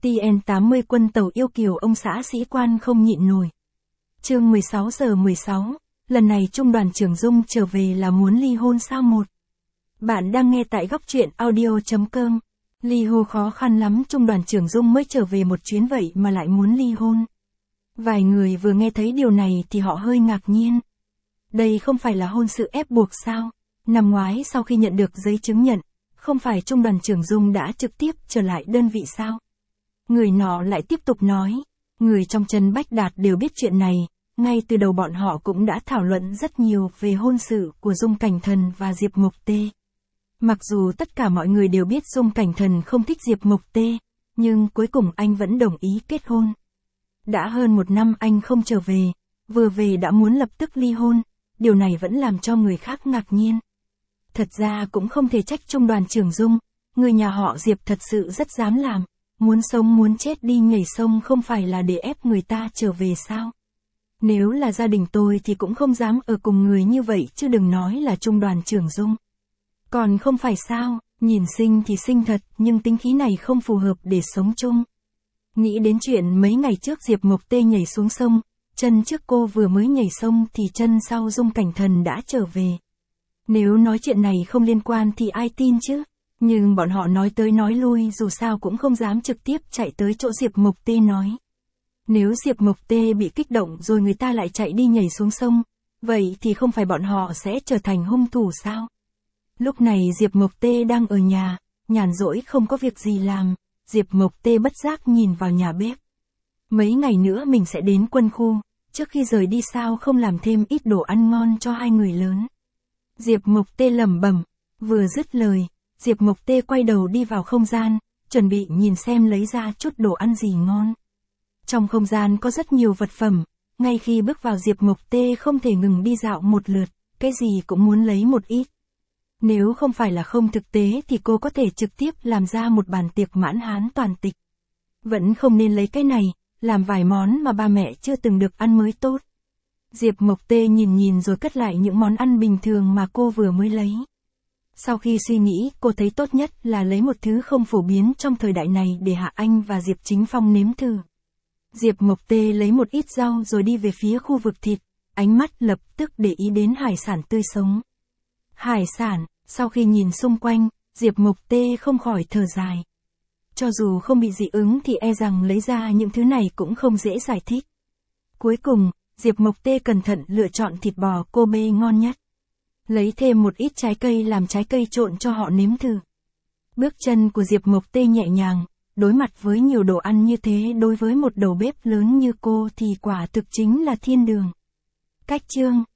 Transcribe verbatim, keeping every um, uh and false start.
T N tám mươi quân tàu yêu kiều ông xã sĩ quan không nhịn nổi. Chương mười sáu giờ mười sáu, lần này trung đoàn trưởng Dung trở về là muốn ly hôn sao một. Bạn đang nghe tại góc truyện audio chấm com. Ly hôn khó khăn lắm, trung đoàn trưởng Dung mới trở về một chuyến vậy mà lại muốn ly hôn. Vài người vừa nghe thấy điều này thì họ hơi ngạc nhiên. Đây không phải là hôn sự ép buộc sao? Năm ngoái sau khi nhận được giấy chứng nhận, không phải trung đoàn trưởng Dung đã trực tiếp trở lại đơn vị sao? Người nọ lại tiếp tục nói, người trong Trấn Bách Đạt đều biết chuyện này, ngay từ đầu bọn họ cũng đã thảo luận rất nhiều về hôn sự của Dung Cảnh Thần và Diệp Mộc Tê. Mặc dù tất cả mọi người đều biết Dung Cảnh Thần không thích Diệp Mộc Tê, nhưng cuối cùng anh vẫn đồng ý kết hôn. Đã hơn một năm anh không trở về, vừa về đã muốn lập tức ly hôn, điều này vẫn làm cho người khác ngạc nhiên. Thật ra cũng không thể trách trung đoàn trưởng Dung, người nhà họ Diệp thật sự rất dám làm, muốn sống muốn chết đi nhảy sông không phải là để ép người ta trở về sao? Nếu là gia đình tôi thì cũng không dám ở cùng người như vậy chứ đừng nói là trung đoàn trưởng Dung. Còn không phải sao, nhìn xinh thì xinh thật nhưng tính khí này không phù hợp để sống chung. Nghĩ đến chuyện mấy ngày trước Diệp Mộc Tê nhảy xuống sông, chân trước cô vừa mới nhảy sông thì chân sau Dung Cảnh Thần đã trở về. Nếu nói chuyện này không liên quan thì ai tin chứ? Nhưng bọn họ nói tới nói lui dù sao cũng không dám trực tiếp chạy tới chỗ Diệp Mộc Tê nói. Nếu Diệp Mộc Tê bị kích động rồi người ta lại chạy đi nhảy xuống sông, vậy thì không phải bọn họ sẽ trở thành hung thủ sao? Lúc này Diệp Mộc Tê đang ở nhà, nhàn rỗi không có việc gì làm, Diệp Mộc Tê bất giác nhìn vào nhà bếp. Mấy ngày nữa mình sẽ đến quân khu, trước khi rời đi sao không làm thêm ít đồ ăn ngon cho hai người lớn. Diệp Mộc Tê lẩm bẩm, vừa dứt lời, Diệp Mộc Tê quay đầu đi vào không gian, chuẩn bị nhìn xem lấy ra chút đồ ăn gì ngon. Trong không gian có rất nhiều vật phẩm, ngay khi bước vào Diệp Mộc Tê không thể ngừng đi dạo một lượt, cái gì cũng muốn lấy một ít. Nếu không phải là không thực tế thì cô có thể trực tiếp làm ra một bàn tiệc mãn hán toàn tịch. Vẫn không nên lấy cái này, làm vài món mà ba mẹ chưa từng được ăn mới tốt. Diệp Mộc Tê nhìn nhìn rồi cất lại những món ăn bình thường mà cô vừa mới lấy. Sau khi suy nghĩ, cô thấy tốt nhất là lấy một thứ không phổ biến trong thời đại này để Hạ Anh và Diệp Chính Phong nếm thử. Diệp Mộc Tê lấy một ít rau rồi đi về phía khu vực thịt, ánh mắt lập tức để ý đến hải sản tươi sống. Hải sản, sau khi nhìn xung quanh, Diệp Mộc Tê không khỏi thở dài. Cho dù không bị dị ứng thì e rằng lấy ra những thứ này cũng không dễ giải thích. Cuối cùng, Diệp Mộc Tê cẩn thận lựa chọn thịt bò Kobe ngon nhất. Lấy thêm một ít trái cây làm trái cây trộn cho họ nếm thử. Bước chân của Diệp Mộc Tê nhẹ nhàng, đối mặt với nhiều đồ ăn như thế đối với một đầu bếp lớn như cô thì quả thực chính là thiên đường. Cách chương